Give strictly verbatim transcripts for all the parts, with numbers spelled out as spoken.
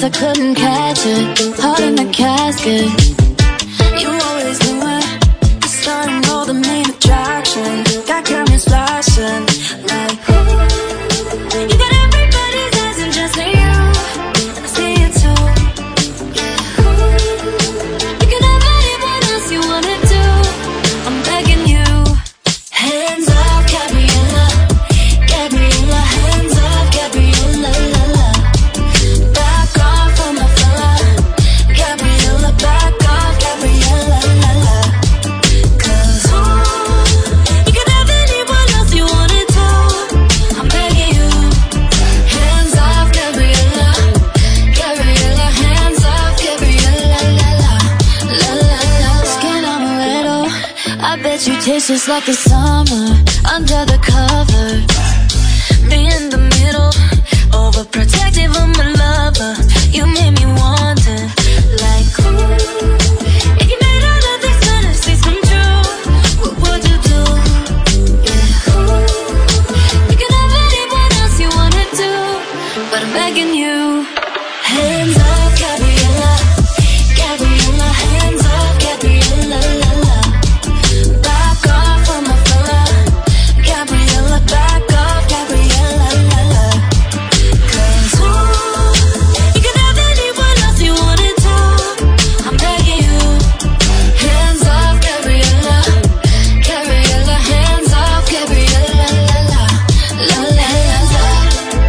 I couldn't catch it. Heart in the casket. You always knew it. The sun and all the main attraction. Got cameras flashing like, ooh. You got everybody's eyes and just for you. I see it too. Yeah, ooh. You can have anyone else you wanna do. I'm begging you. Hands off, Gabriella. Gabriella, hands off, Gabriella, la la. Back off from my fella. Gabriella, back off, Gabriella, la la. Cause ooh, you can have anyone else you wanna do. I'm begging you. Hands off, Gabriella. Gabriella, hands off, Gabriella, la la. La la la. Skin on a little. I bet you taste just like the summer under the cover. Me in the middle, overprotective of my lover. You made me wonder, like, ooh, if you made all of these fantasies come true, what would you do? Yeah, ooh, you can have anyone else you wanna do, but I'm begging you. Hands off, Gabriella. Gabriella, hands off, Gabriella, la la. Back off from my fella. Gabriella, back off, Gabriella, la la. Cause ooh, you can have anyone else you wanna do. I'm begging you. Hands off, Gabriella. Gabriella, hands off, Gabriella, la la. La la, hands off.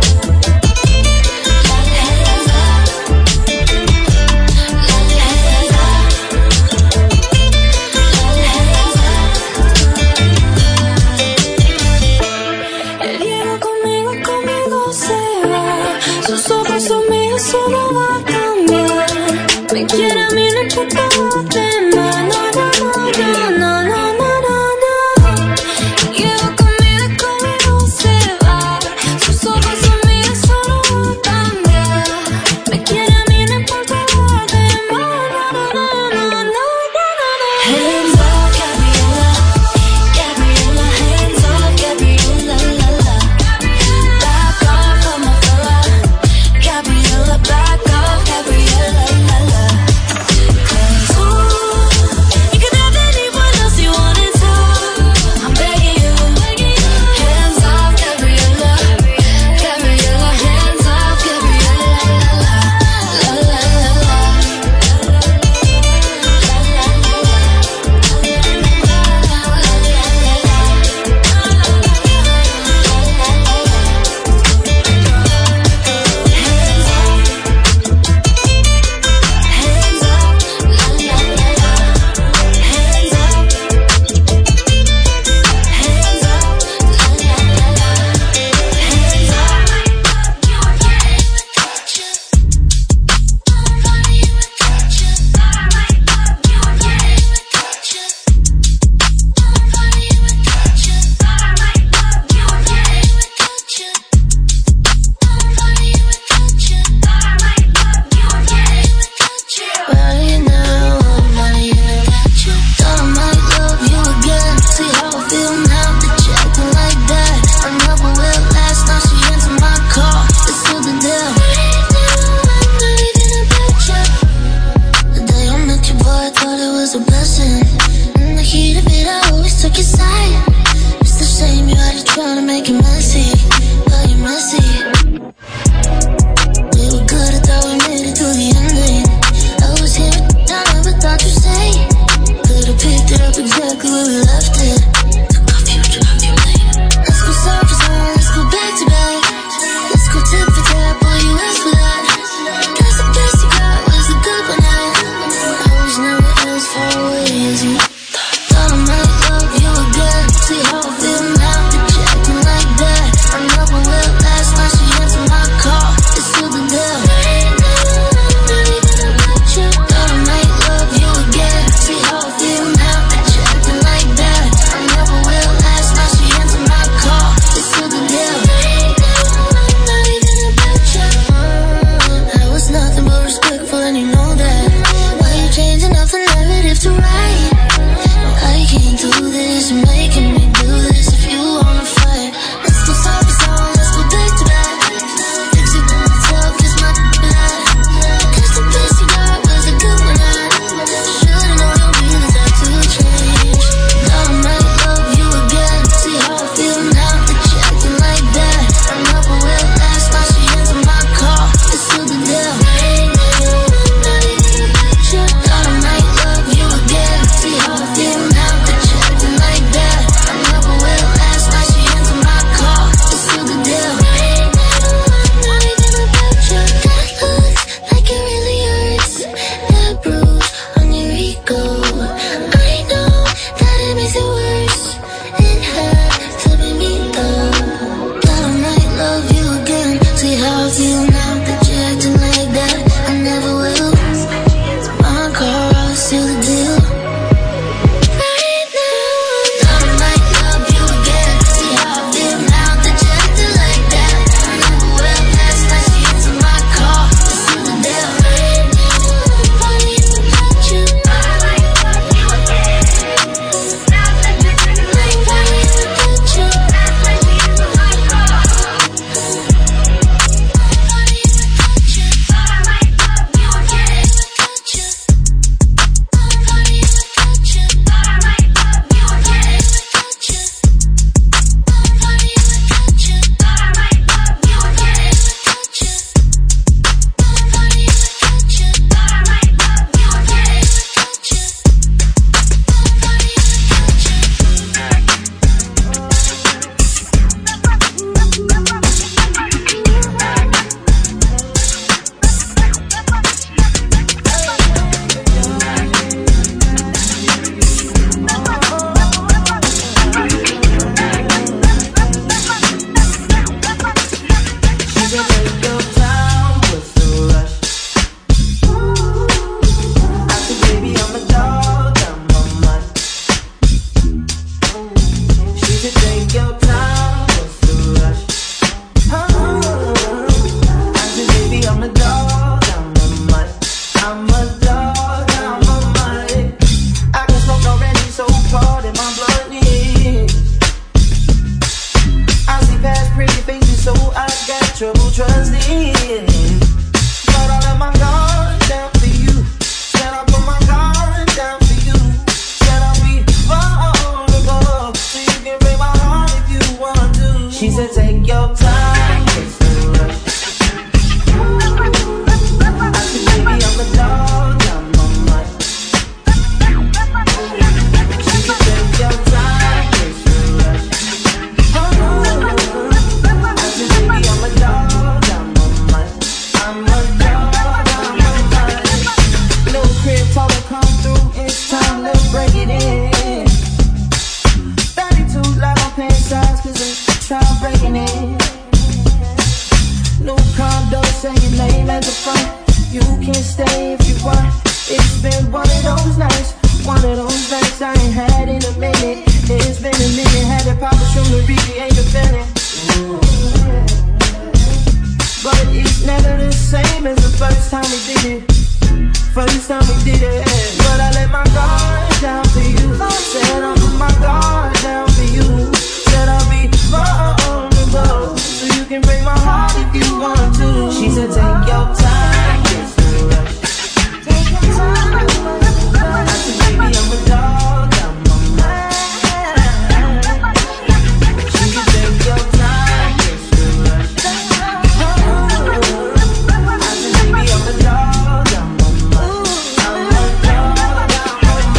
La la, hands off. La la, hands off. La la, hands off. El hielo conmigo, conmigo se va. Sus ojos son míos, eso no va a cambiar. Me quiere a mí, no importa lo demás. No, no, no, no, no, no, no, no. El hielo conmigo, conmigo se va. Sus ojos son míos, eso no va a cambiar. Me quiere a mí, no importa lo demás. No, no, no, no, no, no, no. Hands off, Gabriella. Gabriella, hands off, Gabriella, la la. Back off from my fella. Gabriella, back off, Gabriella, la la. Cause ooh, you can have anyone else you wanna do. I'm begging you. Hands off, Gabriella. Gabriella, hands off, Gabriella, la la. La la la la. La la la la. Well, you know I'm not even at you. Thought I might love you again. See how I feel now that you're acting like that. I never will last. Now she answered my call. It's still the deal. I'm not even about you. The day I met you, boy, I thought it was a blessing. In the heat of it, I always took your side. It's the same, you had to try to make it messy. But you're messy. We were good, I thought we made it through the ending. I was here, I never thought you'd say. Could've picked it up exactly where we left it. Took off you, dropped you late. Let's go surface on, let's go back to back. Let's go tip for tap, boy, you asked for that. Guess the best you got was a good one night. I was never as far away as you thought. I might love you again. See how I feel now that you're acting like that. I never will last. Now she answered my call. It's still the deal. Not even about you. Thought I might love you again. See how I feel now that you're acting like that. I never will last. Now she answered my call. It's still the deal. Not even about you. I was nothing but respectful, and you know that. Why you changing up the narrative to right? we did it. First time we did it. But I let my guard down for you. Said I'll put my guard down for you. Said I'll be vulnerable, so you can break my heart if you want to. She said take your time, yes, rush. Take your time, I said baby I'm a dog, I'm a man. She said take your time, yes, rush. I said baby I'm a dog, I'm a man. I'm a dog, I'm a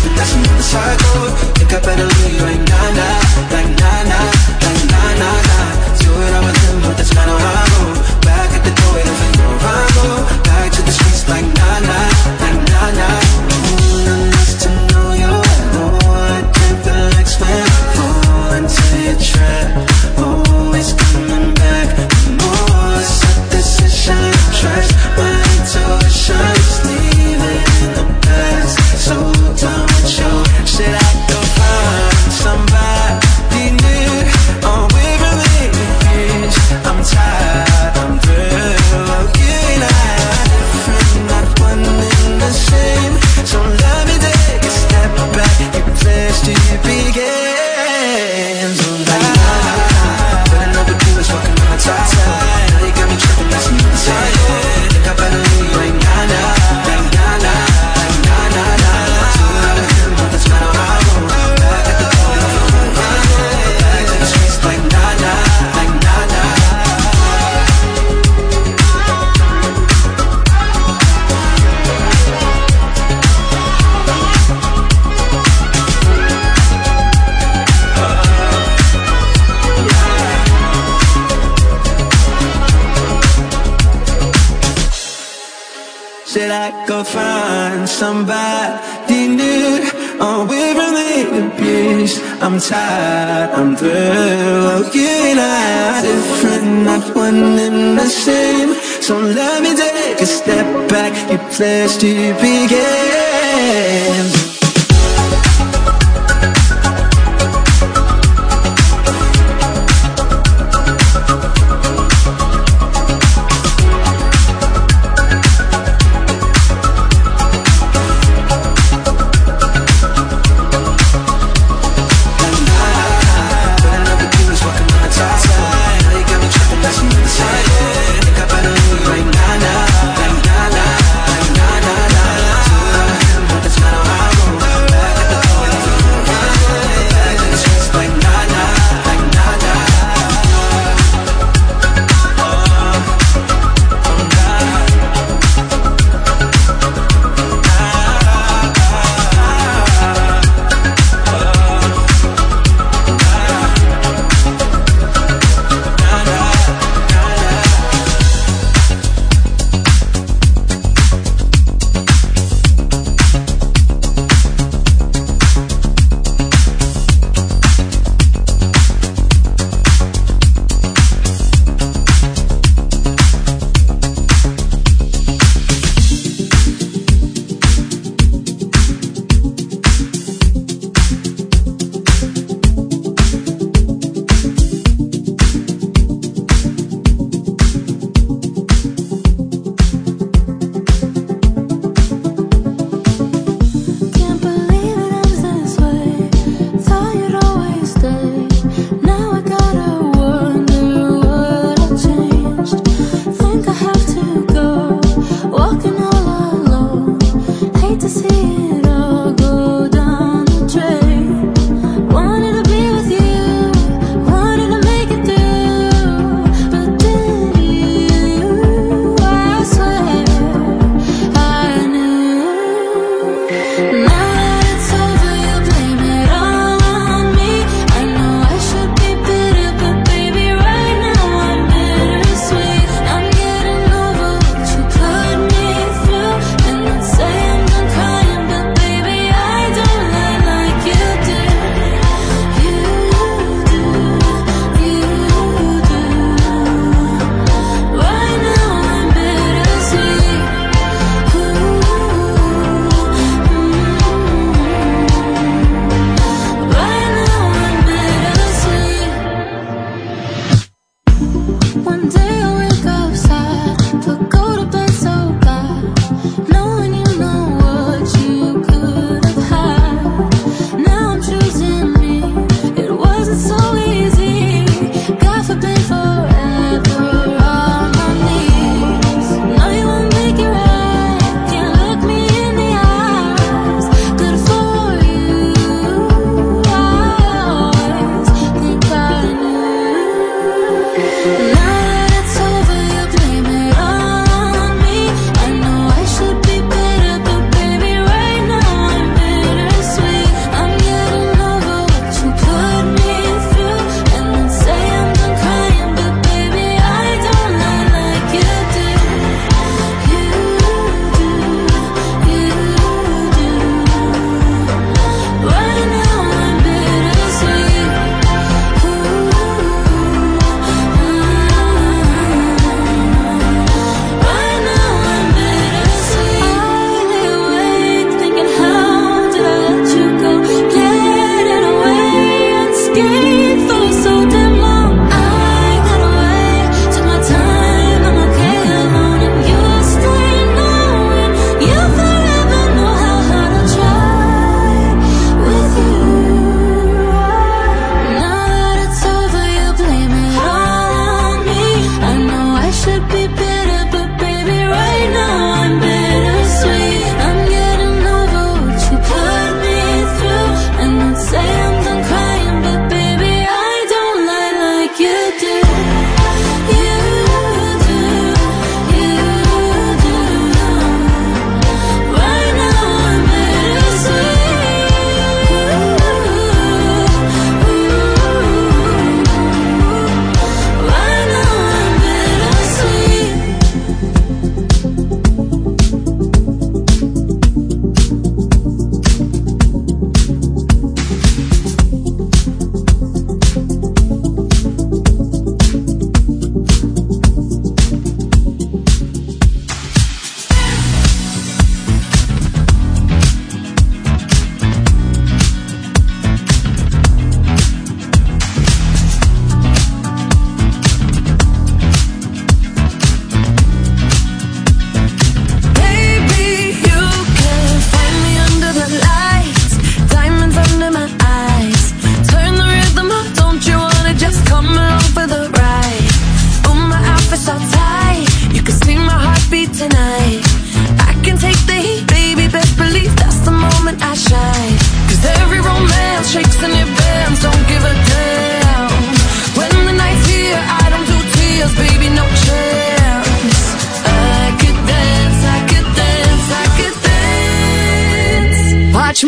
tripping, that's another cycle. Think I better leave you like nah nah, like nah nah, like nah nah nah. Do it all with him, but that's not how I go. Back at the door, waiting for your arrival. Back to the streets like nah nah, like nah nah. Ooh, nice to know you. Oh, I can't relax when I fall into your trap. Always coming back for more. Set decision, trash my intuition. Just leave it in the past. So done with you. Should I go find somebody new? Or away from me? I'm tired, I'm through. You and I are different, not one and the same. So let me take a step back. You place to begin. So like nah, nah, but another dude is walking on my top side. Now you got me tripping, that's another side. Think I better leave you like nah, nah, like nah, nah, like nah, nah, nah. Do it all with him, but that's not how I roll. Back at the door, back to the streets like nah, nah, like nah, nah. Should I go find somebody new? Away from the abuse. I'm tired, I'm through. You and I are different, not one and the same. So let me take a step back. You place to begin. That's not how I roll.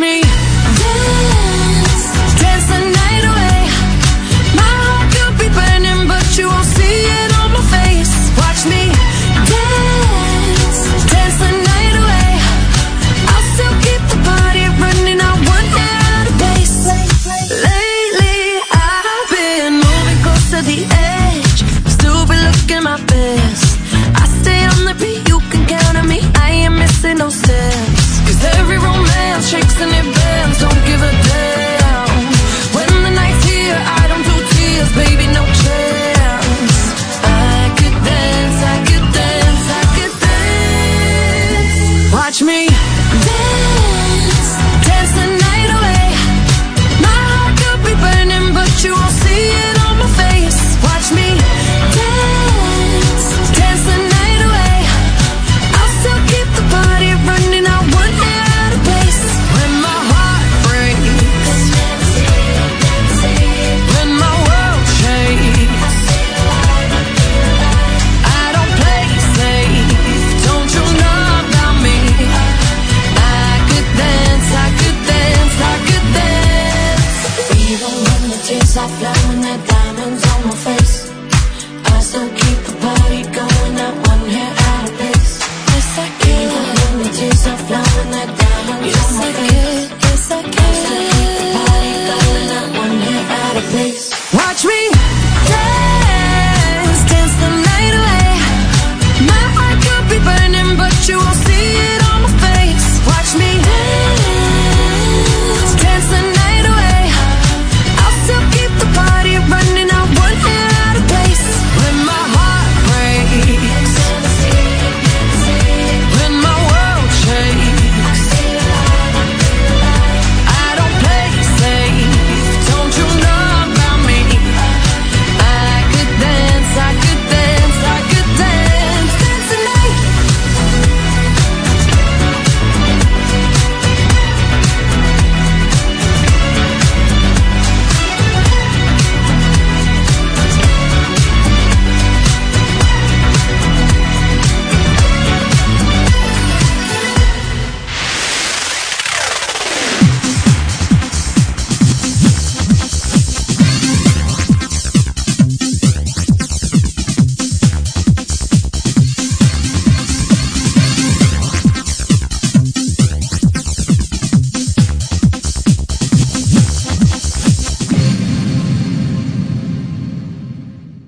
me dance, dance the night away. My heart could be burning, but you won't see it on my face. Watch me dance, dance the night away. I'll still keep the party running. I want it out of base. Lately I've been moving close to the edge, still be looking my best. I stay on the beat, you can count on me. I ain't missing no steps. Cause every romance shakes and it bends, don't give a damn. When the night's here, I don't do tears, baby, no chance. I could dance, I could dance, I could dance. Watch me dance, dance the night away. My heart could be burning, but you won't see it on my face. Watch me dance, dance the night away. I'll still keep the party running. I want it out of place. When my heart breaks, when my world shakes, I don't play safe. Don't you know about me? I could dance, I could dance, I could dance. Even when the tears are flowing, the diamonds on my face, I still keep the party going. I want it out of place. Yes, I can. Even when the tears are flowing, the diamonds on my face, yes, I can. I still keep the party going. I want it out of place.